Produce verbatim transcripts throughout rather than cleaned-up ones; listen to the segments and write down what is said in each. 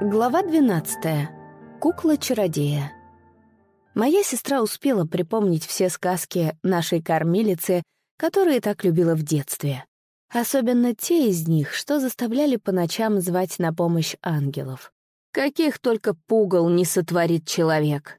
Глава двенадцатая. Кукла-чародея. Моя сестра успела припомнить все сказки нашей кормилицы, которые так любила в детстве. Особенно те из них, что заставляли по ночам звать на помощь ангелов. Каких только пугал не сотворит человек.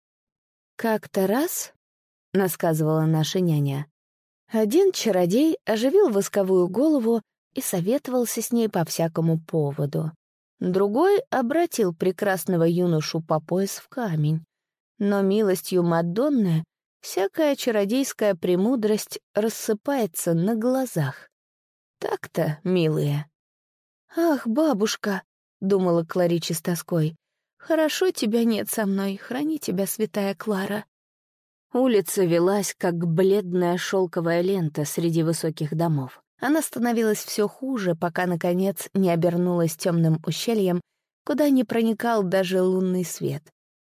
«Как-то раз», — насказывала наша няня, один чародей оживил восковую голову и советовался с ней по всякому поводу. Другой обратил прекрасного юношу по пояс в камень. Но милостью Мадонны всякая чародейская премудрость рассыпается на глазах. Так-то, милые. «Ах, бабушка», — думала Кларичи с тоской, — «хорошо тебя нет со мной, храни тебя, святая Клара». Улица велась, как бледная шелковая лента среди высоких домов. Она становилась все хуже, пока, наконец, не обернулась темным ущельем, куда не проникал даже лунный свет.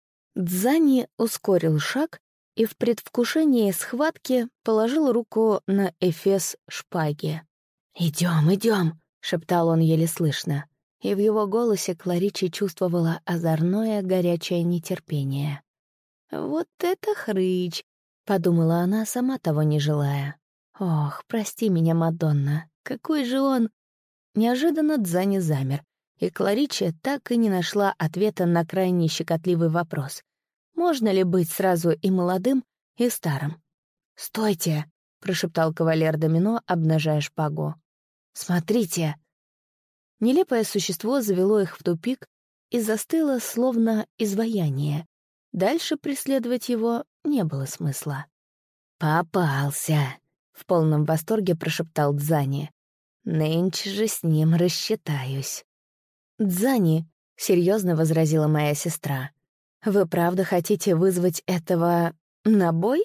Дзани ускорил шаг и в предвкушении схватки положил руку на эфес шпаги. «Идем, идем», — шептал он еле слышно, и в его голосе Кларичи чувствовала озорное горячее нетерпение. «Вот это хрыч», — подумала она, сама того не желая. «Ох, прости меня, Мадонна, какой же он...» Неожиданно Дзани замер, и Кларичи так и не нашла ответа на крайне щекотливый вопрос. Можно ли быть сразу и молодым, и старым? «Стойте!» — прошептал кавалер Домино, обнажая шпагу. «Смотрите!» Нелепое существо завело их в тупик и застыло, словно изваяние. Дальше преследовать его не было смысла. «Попался!» — в полном восторге прошептал Дзани. «Нынче же с ним рассчитаюсь». «Дзани», — серьезно возразила моя сестра, — «вы правда хотите вызвать этого на бой?»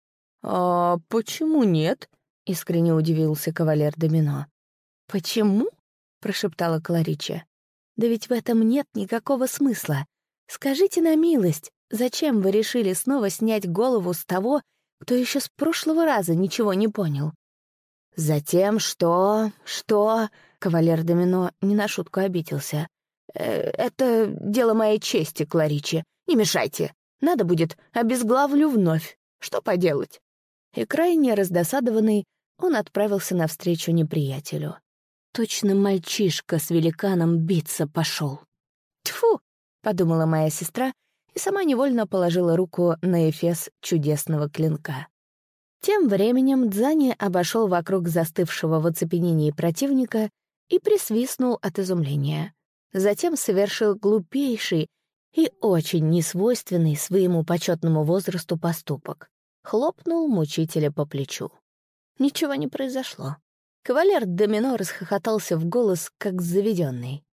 «А почему нет?» — искренне удивился кавалер Домино. «Почему?» — прошептала Кларичи. «Да ведь в этом нет никакого смысла. Скажите на милость, зачем вы решили снова снять голову с того, кто еще с прошлого раза ничего не понял?» «Затем что... что...» — кавалер Домино не на шутку обиделся. «Э, «Это дело моей чести, Кларичи. Не мешайте. Надо будет, обезглавлю вновь. Что поделать?» И крайне раздосадованный, он отправился навстречу неприятелю. Точно мальчишка с великаном биться пошел. «Тьфу!» — подумала моя сестра, и сама невольно положила руку на эфес чудесного клинка. Тем временем Дзани обошел вокруг застывшего в оцепенении противника и присвистнул от изумления. Затем совершил глупейший и очень несвойственный своему почетному возрасту поступок. Хлопнул мучителя по плечу. Ничего не произошло. Кавалер Домино расхохотался в голос, как заведенный.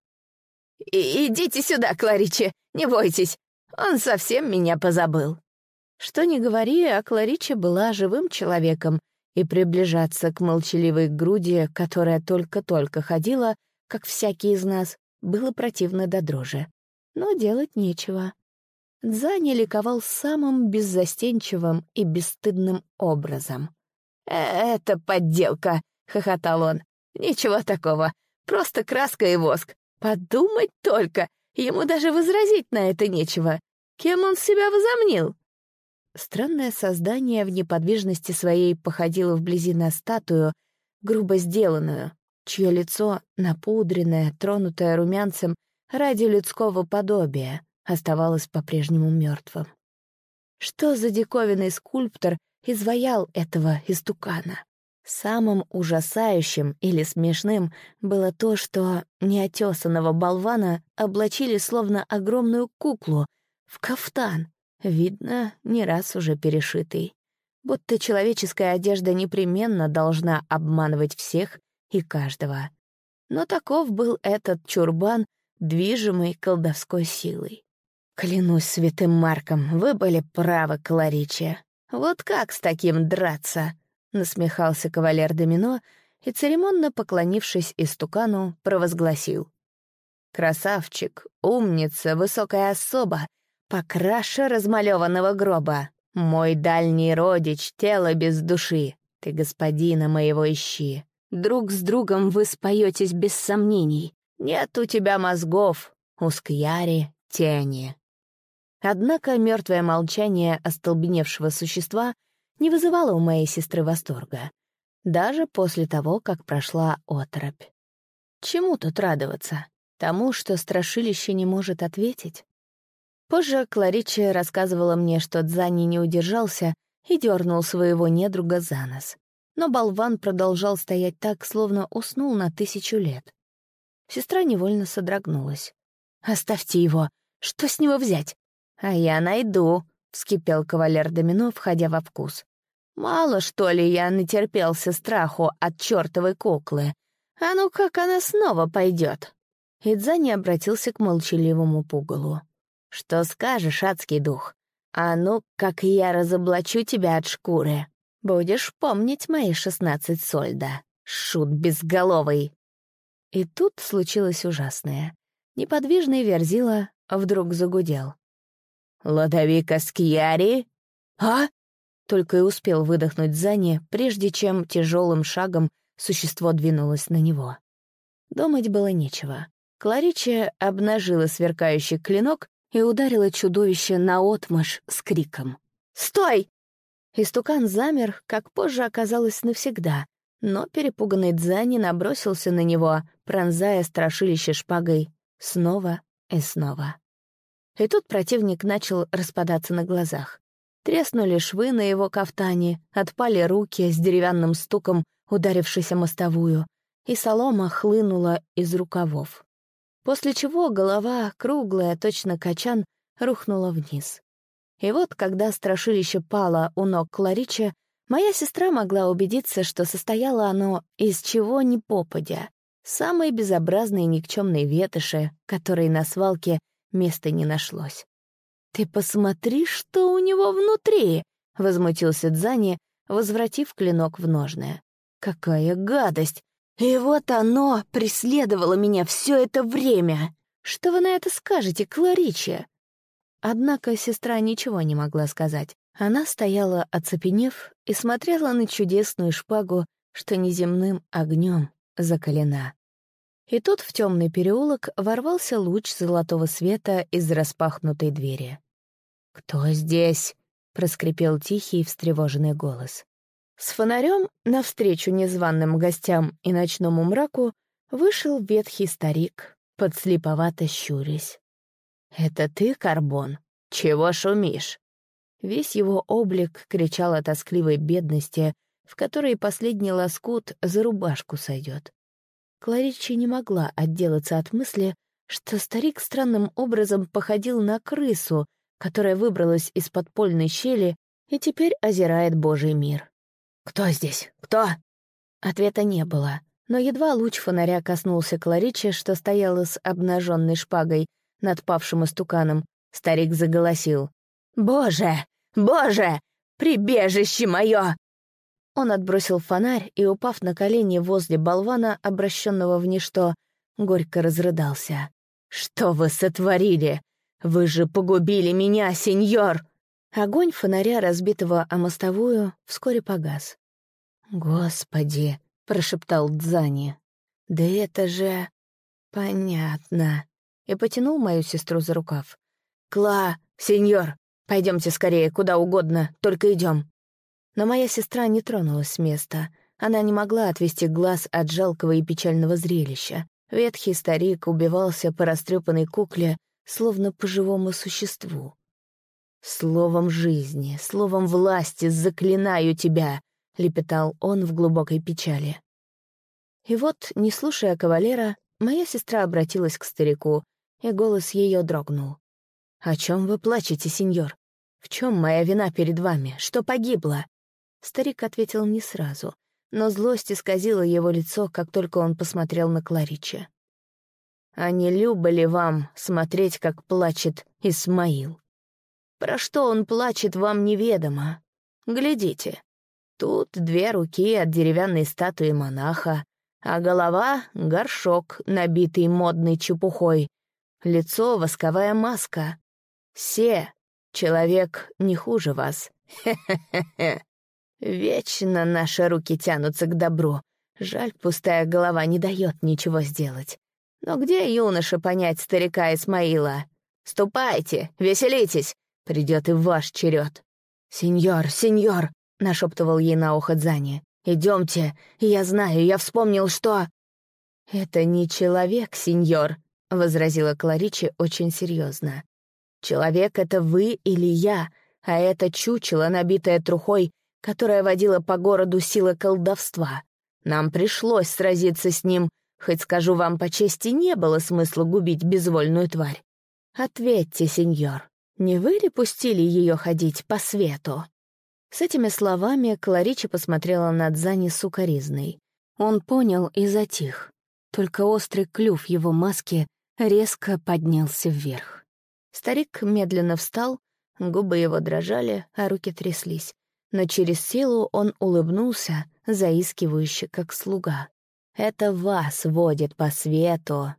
«Идите сюда, Кларичи, не бойтесь, он совсем меня позабыл». Что ни говори, а Кларичи была живым человеком, и приближаться к молчаливой груди, которая только-только ходила, как всякий из нас, было противно до дрожи. Но делать нечего. Дзани ликовал самым беззастенчивым и бесстыдным образом. «Это подделка», — хохотал он. «Ничего такого, просто краска и воск. Подумать только, ему даже возразить на это нечего. Кем он себя возомнил?» Странное создание в неподвижности своей походило вблизи на статую, грубо сделанную, чье лицо, напудренное, тронутое румянцем ради людского подобия, оставалось по-прежнему мертвым. Что за диковинный скульптор изваял этого истукана? Самым ужасающим или смешным было то, что неотесанного болвана облачили словно огромную куклу в кафтан, видно, не раз уже перешитый. Будто человеческая одежда непременно должна обманывать всех и каждого. Но таков был этот чурбан, движимый колдовской силой. «Клянусь святым Марком, вы были правы, Кларичи. Вот как с таким драться?» — насмехался кавалер Домино и, церемонно поклонившись истукану, провозгласил. «Красавчик, умница, высокая особа, покраше размалеванного гроба, мой дальний родич, тело без души, ты господина моего ищи. Друг с другом вы споетесь без сомнений. Нет у тебя мозгов, Ускьяри, тени. Однако мертвое молчание остолбеневшего существа не вызывало у моей сестры восторга, даже после того, как прошла оторопь. Чему тут радоваться? Тому, что страшилище не может ответить? Позже Клариче рассказывала мне, что Дзани не удержался и дернул своего недруга за нос. Но болван продолжал стоять так, словно уснул на тысячу лет. Сестра невольно содрогнулась. «Оставьте его! Что с него взять?» «А я найду», — вскипел кавалер Домино, входя во вкус. «Мало, что ли, я натерпелся страху от чертовой куклы. А ну как она снова пойдет?» И Дзани обратился к молчаливому пугалу. «Что скажешь, адский дух? А ну, как я разоблачу тебя от шкуры. Будешь помнить мои шестнадцать сольда, шут безголовый». И тут случилось ужасное. Неподвижный Верзила вдруг загудел. «Лодовика Скьяри?» «А?» Только и успел выдохнуть Дзани, прежде чем тяжелым шагом существо двинулось на него. Думать было нечего. Клариче обнажила сверкающий клинок и ударила чудовище наотмашь с криком. «Стой!» Истукан замер, как позже оказалось навсегда, но перепуганный Дзани набросился на него, пронзая страшилище шпагой снова и снова. И тут противник начал распадаться на глазах. Треснули швы на его кафтане, отпали руки с деревянным стуком, ударившись о мостовую, и солома хлынула из рукавов. После чего голова, круглая, точно качан, рухнула вниз. И вот, когда страшилище пало у ног Клариче, моя сестра могла убедиться, что состояло оно из чего ни попадя, самой безобразной никчемной ветоши, которой на свалке места не нашлось. «Ты посмотри, что у него внутри!» — возмутился Дзани, возвратив клинок в ножное. «Какая гадость! И вот оно преследовало меня все это время! Что вы на это скажете, Клариче?» Однако сестра ничего не могла сказать. Она стояла, оцепенев, и смотрела на чудесную шпагу, что неземным огнем закалена. И тут в темный переулок ворвался луч золотого света из распахнутой двери. «Кто здесь?» — проскрипел тихий встревоженный голос. С фонарем навстречу незваным гостям и ночному мраку вышел ветхий старик, подслеповато щурясь. «Это ты, Карбон? Чего шумишь?» Весь его облик кричал о тоскливой бедности, в которой последний лоскут за рубашку сойдет. Кларичи не могла отделаться от мысли, что старик странным образом походил на крысу, которая выбралась из подпольной щели и теперь озирает Божий мир. «Кто здесь? Кто?» Ответа не было, но едва луч фонаря коснулся Кларичи, что стояла с обнаженной шпагой над павшим истуканом, старик заголосил. «Боже! Боже! Прибежище мое!» Он отбросил фонарь и, упав на колени возле болвана, обращенного в ничто, горько разрыдался. «Что вы сотворили? Вы же погубили меня, сеньор!» Огонь фонаря, разбитого о мостовую, вскоре погас. «Господи!» — прошептал Дзани. «Да это же... понятно!» И потянул мою сестру за рукав. «Кла, сеньор, пойдемте скорее, куда угодно, только идем». Но моя сестра не тронулась с места. Она не могла отвести глаз от жалкого и печального зрелища. Ветхий старик убивался по растрепанной кукле, словно по живому существу. «Словом жизни, словом власти заклинаю тебя», — лепетал он в глубокой печали. И вот, не слушая кавалера, моя сестра обратилась к старику, и голос ее дрогнул. «О чем вы плачете, сеньор? В чем моя вина перед вами? Что погибло?» Старик ответил не сразу, но злость исказила его лицо, как только он посмотрел на Клариче. «А не любо ли вам смотреть, как плачет Исмаил? Про что он плачет, вам неведомо. Глядите, тут две руки от деревянной статуи монаха, а голова — горшок, набитый модной чепухой, лицо — восковая маска. Се, человек не хуже вас. Хе-хе-хе. Вечно наши руки тянутся к добру. Жаль, пустая голова не дает ничего сделать. Но где юноше понять старика Исмаила? Ступайте, веселитесь, придет и ваш черед. «Сеньор, сеньор!» — нашептывал ей на ухо Дзани. «Идемте, я знаю, я вспомнил, что...» «Это не человек, сеньор», — возразила Кларичи очень серьезно. «Человек — это вы или я, а это чучело, набитое трухой, которое водило по городу сила колдовства. Нам пришлось сразиться с ним, хоть, скажу вам по чести, не было смысла губить безвольную тварь. Ответьте, сеньор, не вы ли пустили ее ходить по свету?» С этими словами Кларичи посмотрела на Дзани сукоризной. Он понял и затих. Только острый клюв его маски резко поднялся вверх. Старик медленно встал, губы его дрожали, а руки тряслись. Но через силу он улыбнулся, заискивающе, как слуга. «Это вас водит по свету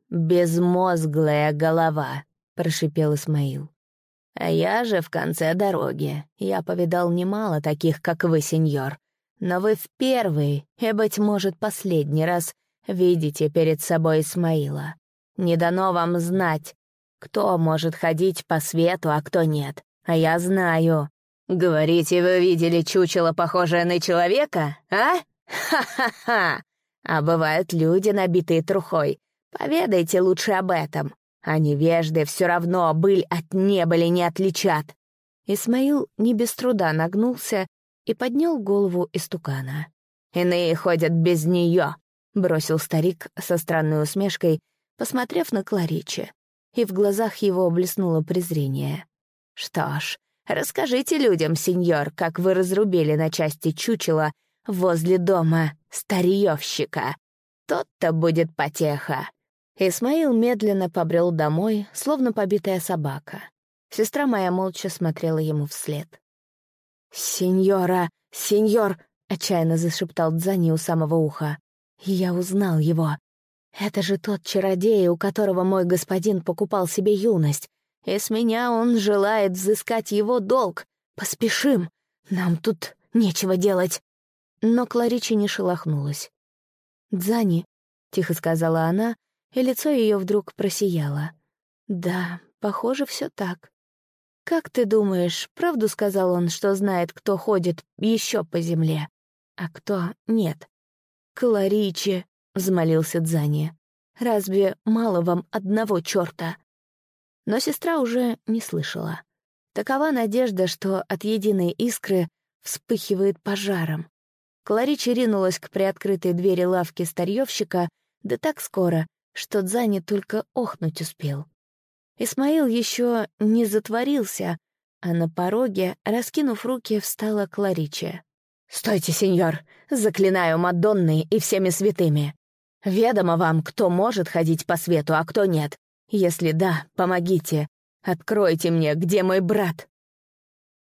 безмозглая голова», — прошипел Исмаил. «А я же в конце дороги. Я повидал немало таких, как вы, сеньор. Но вы в первый и, быть может, последний раз видите перед собой Исмаила. Не дано вам знать, кто может ходить по свету, а кто нет. А я знаю. Говорите, вы видели чучело, похожее на человека, а? Ха-ха-ха! А бывают люди, набитые трухой. Поведайте лучше об этом. А невежды все равно быль от небыли не отличат». Исмаил не без труда нагнулся и поднял голову истукана. «Иные ходят без нее», — бросил старик со странной усмешкой, посмотрев на Кларичи, и в глазах его блеснуло презрение. «Что ж, расскажите людям, сеньор, как вы разрубили на части чучела возле дома старьевщика. Тот-то будет потеха». Исмаил медленно побрел домой, словно побитая собака. Сестра моя молча смотрела ему вслед. «Сеньора, сеньор!» — отчаянно зашептал Дзани у самого уха. «Я узнал его. Это же тот чародей, у которого мой господин покупал себе юность. И с меня он желает взыскать его долг. Поспешим, нам тут нечего делать». Но Кларичи не шелохнулась. «Дзани», — тихо сказала она, и лицо ее вдруг просияло. «Да, похоже, все так. Как ты думаешь, правду сказал он, что знает, кто ходит еще по земле, а кто нет?» «Кларичи», — взмолился Дзани, — «разве мало вам одного черта?» Но сестра уже не слышала. Такова надежда, что от единой искры вспыхивает пожаром. Кларичи ринулась к приоткрытой двери лавки старьевщика, да так скоро, что Дзани только охнуть успел. Исмаил еще не затворился, а на пороге, раскинув руки, встала Кларичи. «Стойте, сеньор! Заклинаю Мадонной и всеми святыми! Ведомо вам, кто может ходить по свету, а кто нет. Если да, помогите. Откройте мне, где мой брат!»